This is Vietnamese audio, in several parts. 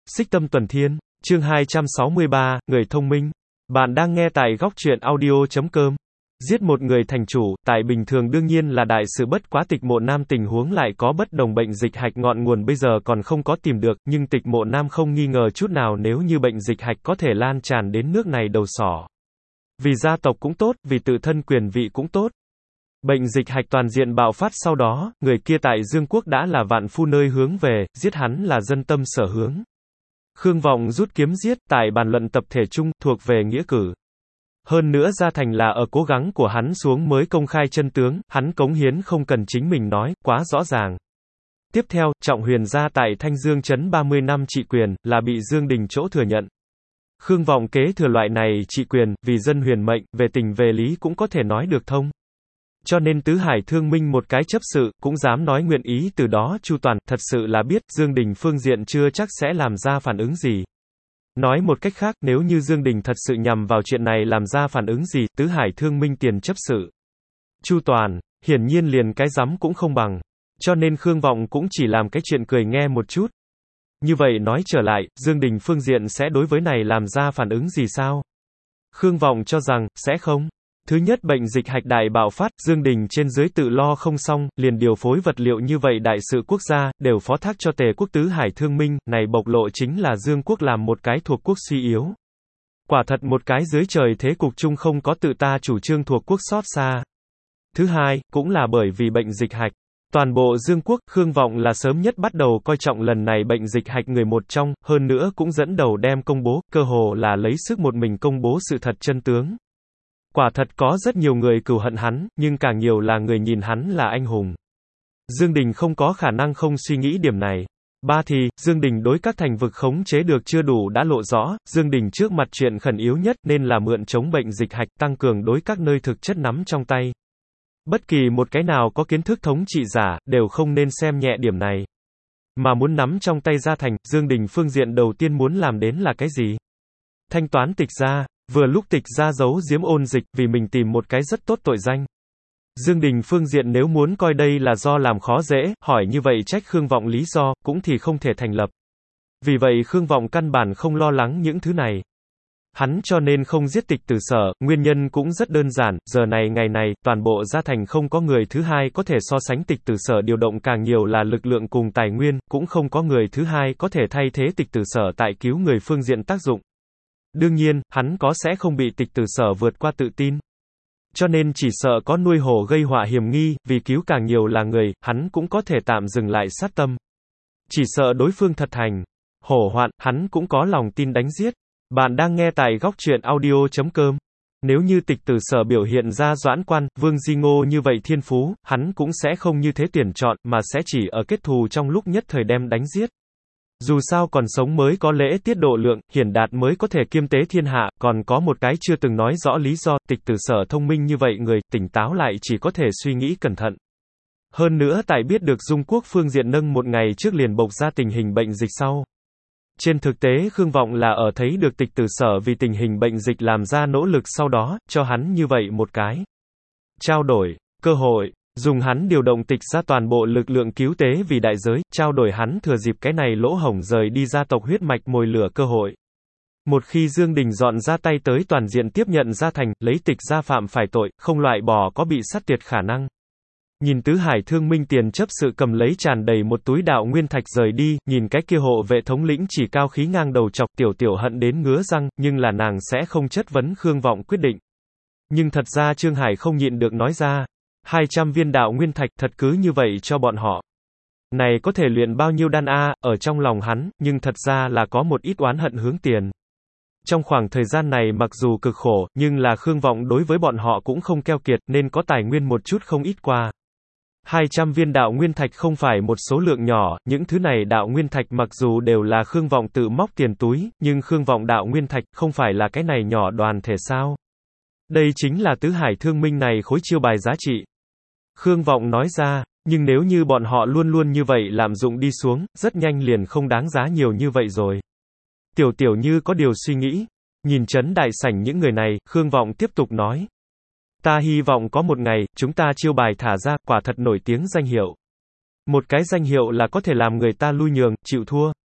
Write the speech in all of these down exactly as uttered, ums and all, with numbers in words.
Xích Tâm Tuần Thiên, chương hai trăm sáu mươi ba, người thông minh. Bạn đang nghe tại góc truyện audio chấm com. Giết một người thành chủ, tại bình thường đương nhiên là đại sự bất quá, Tịch Mộ Nam tình huống lại có bất đồng. Bệnh dịch hạch ngọn nguồn bây giờ còn không có tìm được, nhưng Tịch Mộ Nam không nghi ngờ chút nào nếu như bệnh dịch hạch có thể lan tràn đến nước này đầu sỏ. Vì gia tộc cũng tốt, vì tự thân quyền vị cũng tốt. Bệnh dịch hạch toàn diện bạo phát sau đó, người kia tại Dương Quốc đã là vạn phu nơi hướng về, giết hắn là dân tâm sở hướng. Khương Vọng rút kiếm giết, tại bàn luận tập thể chung, thuộc về nghĩa cử. Hơn nữa Gia Thành là ở cố gắng của hắn xuống mới công khai chân tướng, hắn cống hiến không cần chính mình nói, quá rõ ràng. Tiếp theo, Trọng Huyền gia tại Thanh Dương trấn ba mươi năm trị quyền, là bị Dương Đình chỗ thừa nhận. Khương Vọng kế thừa loại này trị quyền, vì dân huyền mệnh, về tình về lý cũng có thể nói được thông. Cho nên Tứ Hải Thương Minh một cái chấp sự, cũng dám nói nguyện ý từ đó chu toàn, thật sự là biết, Dương Đình phương diện chưa chắc sẽ làm ra phản ứng gì. Nói một cách khác, nếu như Dương Đình thật sự nhằm vào chuyện này làm ra phản ứng gì, Tứ Hải Thương Minh tiền chấp sự chu toàn, hiển nhiên liền cái rắm cũng không bằng. Cho nên Khương Vọng cũng chỉ làm cái chuyện cười nghe một chút. Như vậy nói trở lại, Dương Đình phương diện sẽ đối với này làm ra phản ứng gì sao? Khương Vọng cho rằng, sẽ không. Thứ nhất, bệnh dịch hạch đại bạo phát, Dương Đình trên dưới tự lo không xong, liền điều phối vật liệu như vậy đại sự quốc gia, đều phó thác cho Tề quốc Tứ Hải Thương Minh, này bộc lộ chính là Dương quốc làm một cái thuộc quốc suy yếu. Quả thật một cái dưới trời thế cục chung không có tự ta chủ trương thuộc quốc xót xa. Thứ hai, cũng là bởi vì bệnh dịch hạch. Toàn bộ Dương quốc, Khương Vọng là sớm nhất bắt đầu coi trọng lần này bệnh dịch hạch người một trong, hơn nữa cũng dẫn đầu đem công bố, cơ hồ là lấy sức một mình công bố sự thật chân tướng. Quả thật có rất nhiều người cừu hận hắn, nhưng càng nhiều là người nhìn hắn là anh hùng. Dương Đình không có khả năng không suy nghĩ điểm này. Ba thì, Dương Đình đối các thành vực khống chế được chưa đủ đã lộ rõ, Dương Đình trước mặt chuyện khẩn yếu nhất nên là mượn chống bệnh dịch hạch, tăng cường đối các nơi thực chất nắm trong tay. Bất kỳ một cái nào có kiến thức thống trị giả, đều không nên xem nhẹ điểm này. Mà muốn nắm trong tay Gia Thành, Dương Đình phương diện đầu tiên muốn làm đến là cái gì? Thanh toán Tịch gia. Vừa lúc Tịch gia giấu giếm ôn dịch, vì mình tìm một cái rất tốt tội danh. Dương Đình phương diện nếu muốn coi đây là do làm khó dễ, hỏi như vậy trách Khương Vọng lý do, cũng thì không thể thành lập. Vì vậy Khương Vọng căn bản không lo lắng những thứ này. Hắn cho nên không giết Tịch Tử Sở, nguyên nhân cũng rất đơn giản, giờ này ngày này, toàn bộ Gia Thành không có người thứ hai có thể so sánh Tịch Tử Sở, điều động càng nhiều là lực lượng cùng tài nguyên, cũng không có người thứ hai có thể thay thế Tịch Tử Sở tại cứu người phương diện tác dụng. Đương nhiên, hắn có sẽ không bị Tịch Tử Sở vượt qua tự tin. Cho nên chỉ sợ có nuôi hổ gây họa hiểm nghi, vì cứu càng nhiều là người, hắn cũng có thể tạm dừng lại sát tâm. Chỉ sợ đối phương thật thành hổ hoạn, hắn cũng có lòng tin đánh giết. Bạn đang nghe tại góc truyện audio chấm com. Nếu như Tịch Tử Sở biểu hiện ra Doãn Quan, Vương Di Ngô như vậy thiên phú, hắn cũng sẽ không như thế tuyển chọn, mà sẽ chỉ ở kết thù trong lúc nhất thời đem đánh giết. Dù sao còn sống mới có lễ tiết độ lượng, hiển đạt mới có thể kiêm tế thiên hạ, còn có một cái chưa từng nói rõ lý do, Tịch Tử Sở thông minh như vậy người, tỉnh táo lại chỉ có thể suy nghĩ cẩn thận. Hơn nữa tại biết được Dung quốc phương diện nâng một ngày trước liền bộc ra tình hình bệnh dịch sau. Trên thực tế Khương Vọng là ở thấy được Tịch Tử Sở vì tình hình bệnh dịch làm ra nỗ lực sau đó, cho hắn như vậy một cái trao đổi, cơ hội. Dùng hắn điều động Tịch ra toàn bộ lực lượng cứu tế vì đại giới, trao đổi hắn thừa dịp cái này lỗ hổng rời đi gia tộc huyết mạch mồi lửa cơ hội. Một khi Dương Đình dọn ra tay tới toàn diện tiếp nhận Gia Thành, lấy Tịch gia phạm phải tội, không loại bỏ có bị sát tiệt khả năng. Nhìn Tứ Hải Thương Minh tiền chấp sự cầm lấy tràn đầy một túi đạo nguyên thạch rời đi, nhìn cái kia hộ vệ thống lĩnh chỉ cao khí ngang đầu chọc, tiểu tiểu hận đến ngứa răng, nhưng là nàng sẽ không chất vấn Khương Vọng quyết định. Nhưng thật ra Trương Hải không nhịn được nói ra. hai trăm viên đạo nguyên thạch thật cứ như vậy cho bọn họ. Này có thể luyện bao nhiêu đan a, ở trong lòng hắn, nhưng thật ra là có một ít oán hận hướng tiền. Trong khoảng thời gian này mặc dù cực khổ, nhưng là Khương Vọng đối với bọn họ cũng không keo kiệt, nên có tài nguyên một chút không ít qua. hai trăm viên đạo nguyên thạch không phải một số lượng nhỏ, những thứ này đạo nguyên thạch mặc dù đều là Khương Vọng tự móc tiền túi, nhưng Khương Vọng đạo nguyên thạch không phải là cái này nhỏ đoàn thể sao? Đây chính là Tứ Hải Thương Minh này khối chiêu bài giá trị. Khương Vọng nói ra, nhưng nếu như bọn họ luôn luôn như vậy lạm dụng đi xuống, rất nhanh liền không đáng giá nhiều như vậy rồi. Tiểu Tiểu như có điều suy nghĩ, nhìn trấn đại sảnh những người này, Khương Vọng tiếp tục nói. Ta hy vọng có một ngày, chúng ta chiêu bài thả ra, quả thật nổi tiếng danh hiệu. Một cái danh hiệu là có thể làm người ta lui nhường, chịu thua.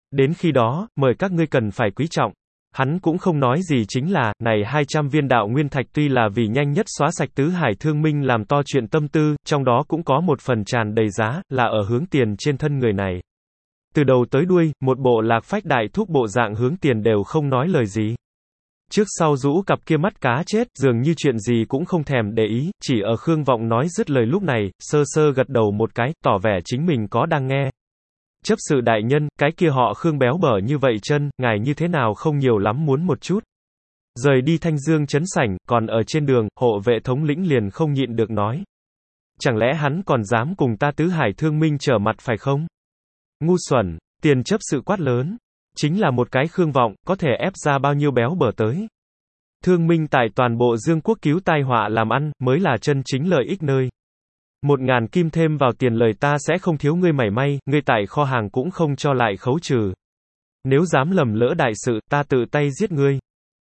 Đến khi đó, mời các ngươi cần phải quý trọng. Hắn cũng không nói gì chính là, này hai trăm viên đạo nguyên thạch tuy là vì nhanh nhất xóa sạch tứ hải thương minh làm to chuyện tâm tư, trong đó cũng có một phần tràn đầy giá, là ở hướng tiền trên thân người này. Từ đầu tới đuôi, một bộ lạc phách đại thúc bộ dạng hướng tiền đều không nói lời gì. Trước sau rũ cặp kia mắt cá chết, dường như chuyện gì cũng không thèm để ý, chỉ ở Khương Vọng nói dứt lời lúc này, sơ sơ gật đầu một cái, tỏ vẻ chính mình có đang nghe. Chấp sự đại nhân, cái kia họ Khương béo bở như vậy chân, ngài như thế nào không nhiều lắm muốn một chút. Rời đi Thanh Dương trấn sảnh, còn ở trên đường, hộ vệ thống lĩnh liền không nhịn được nói. Chẳng lẽ hắn còn dám cùng ta tứ hải thương minh trở mặt phải không? Ngu xuẩn, tiền chấp sự quát lớn. Chính là một cái Khương Vọng, có thể ép ra bao nhiêu béo bở tới. Thương minh tại toàn bộ Dương quốc cứu tai họa làm ăn, mới là chân chính lợi ích nơi. Một ngàn kim thêm vào tiền lời ta sẽ không thiếu ngươi mảy may, ngươi tại kho hàng cũng không cho lại khấu trừ. Nếu dám lầm lỡ đại sự, ta tự tay giết ngươi.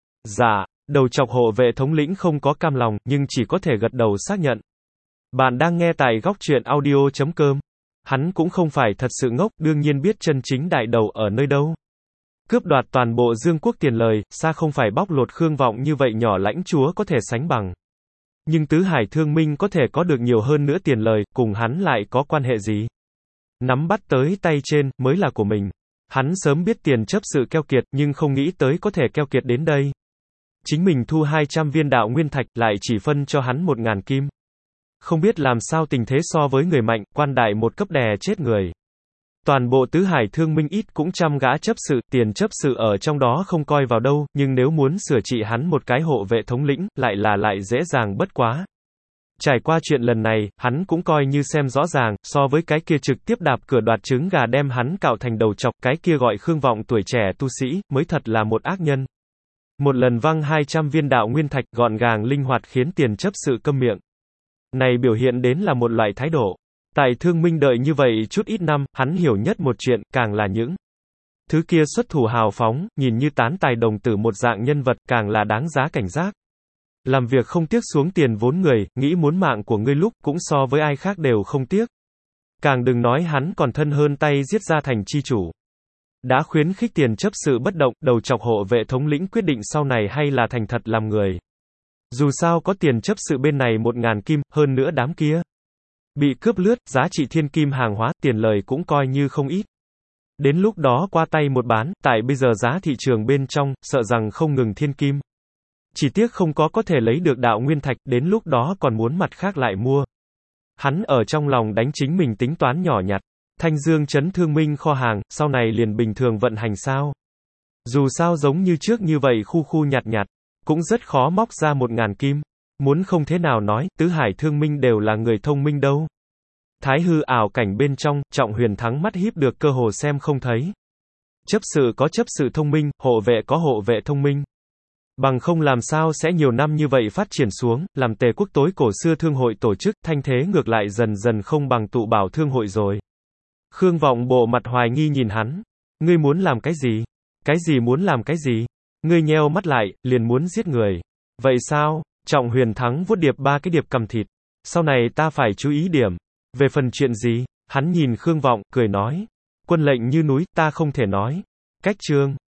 Dạ, đầu chọc hộ vệ thống lĩnh không có cam lòng, nhưng chỉ có thể gật đầu xác nhận. Bạn đang nghe tại góc truyện audio chấm com. Hắn cũng không phải thật sự ngốc, đương nhiên biết chân chính đại đầu ở nơi đâu. Cướp đoạt toàn bộ Dương quốc tiền lời, xa không phải bóc lột Khương Vọng như vậy nhỏ lãnh chúa có thể sánh bằng. Nhưng tứ hải thương minh có thể có được nhiều hơn nữa tiền lời, cùng hắn lại có quan hệ gì? Nắm bắt tới tay trên, mới là của mình. Hắn sớm biết tiền chấp sự keo kiệt, nhưng không nghĩ tới có thể keo kiệt đến đây. Chính mình thu hai trăm viên đạo nguyên thạch, lại chỉ phân cho hắn một ngàn kim. Không biết làm sao tình thế so với người mạnh, quan đại một cấp đè chết người. Toàn bộ tứ hải thương minh ít cũng trăm gã chấp sự, tiền chấp sự ở trong đó không coi vào đâu, nhưng nếu muốn sửa trị hắn một cái hộ vệ thống lĩnh, lại là lại dễ dàng bất quá. Trải qua chuyện lần này, hắn cũng coi như xem rõ ràng, so với cái kia trực tiếp đạp cửa đoạt trứng gà đem hắn cạo thành đầu chọc, cái kia gọi Khương Vọng tuổi trẻ tu sĩ, mới thật là một ác nhân. Một lần văng hai trăm viên đạo nguyên thạch, gọn gàng linh hoạt khiến tiền chấp sự câm miệng. Này biểu hiện đến là một loại thái độ. Tại thương minh đợi như vậy chút ít năm, hắn hiểu nhất một chuyện, càng là những thứ kia xuất thủ hào phóng, nhìn như tán tài đồng tử một dạng nhân vật, càng là đáng giá cảnh giác. Làm việc không tiếc xuống tiền vốn người, nghĩ muốn mạng của ngươi lúc, cũng so với ai khác đều không tiếc. Càng đừng nói hắn còn thân hơn tay giết ra thành chi chủ. Đã khuyến khích tiền chấp sự bất động, đầu chọc hộ vệ thống lĩnh quyết định sau này hay là thành thật làm người. Dù sao có tiền chấp sự bên này một ngàn kim, hơn nữa đám kia bị cướp lướt, giá trị thiên kim hàng hóa, tiền lời cũng coi như không ít. Đến lúc đó qua tay một bán, tại bây giờ giá thị trường bên trong, sợ rằng không ngừng thiên kim. Chỉ tiếc không có có thể lấy được đạo nguyên thạch, đến lúc đó còn muốn mặt khác lại mua. Hắn ở trong lòng đánh chính mình tính toán nhỏ nhặt. Thanh Dương trấn thương minh kho hàng, sau này liền bình thường vận hành sao? Dù sao giống như trước như vậy khu khu nhạt nhạt, cũng rất khó móc ra một ngàn kim. Muốn không thế nào nói, tứ hải thương minh đều là người thông minh đâu. Thái hư ảo cảnh bên trong, Trọng Huyền Thắng mắt híp được cơ hồ xem không thấy. Chấp sự có chấp sự thông minh, hộ vệ có hộ vệ thông minh. Bằng không làm sao sẽ nhiều năm như vậy phát triển xuống, làm Tề quốc tối cổ xưa thương hội tổ chức, thanh thế ngược lại dần dần không bằng tụ bảo thương hội rồi. Khương Vọng bộ mặt hoài nghi nhìn hắn. Ngươi muốn làm cái gì? Cái gì muốn làm cái gì? Ngươi nheo mắt lại, liền muốn giết người. Vậy sao? Trọng Huyền Thắng vuốt điệp ba cái điệp cầm thịt. Sau này ta phải chú ý điểm. Về phần chuyện gì? Hắn nhìn Khương Vọng, cười nói. Quân lệnh như núi, ta không thể nói. Cách chương.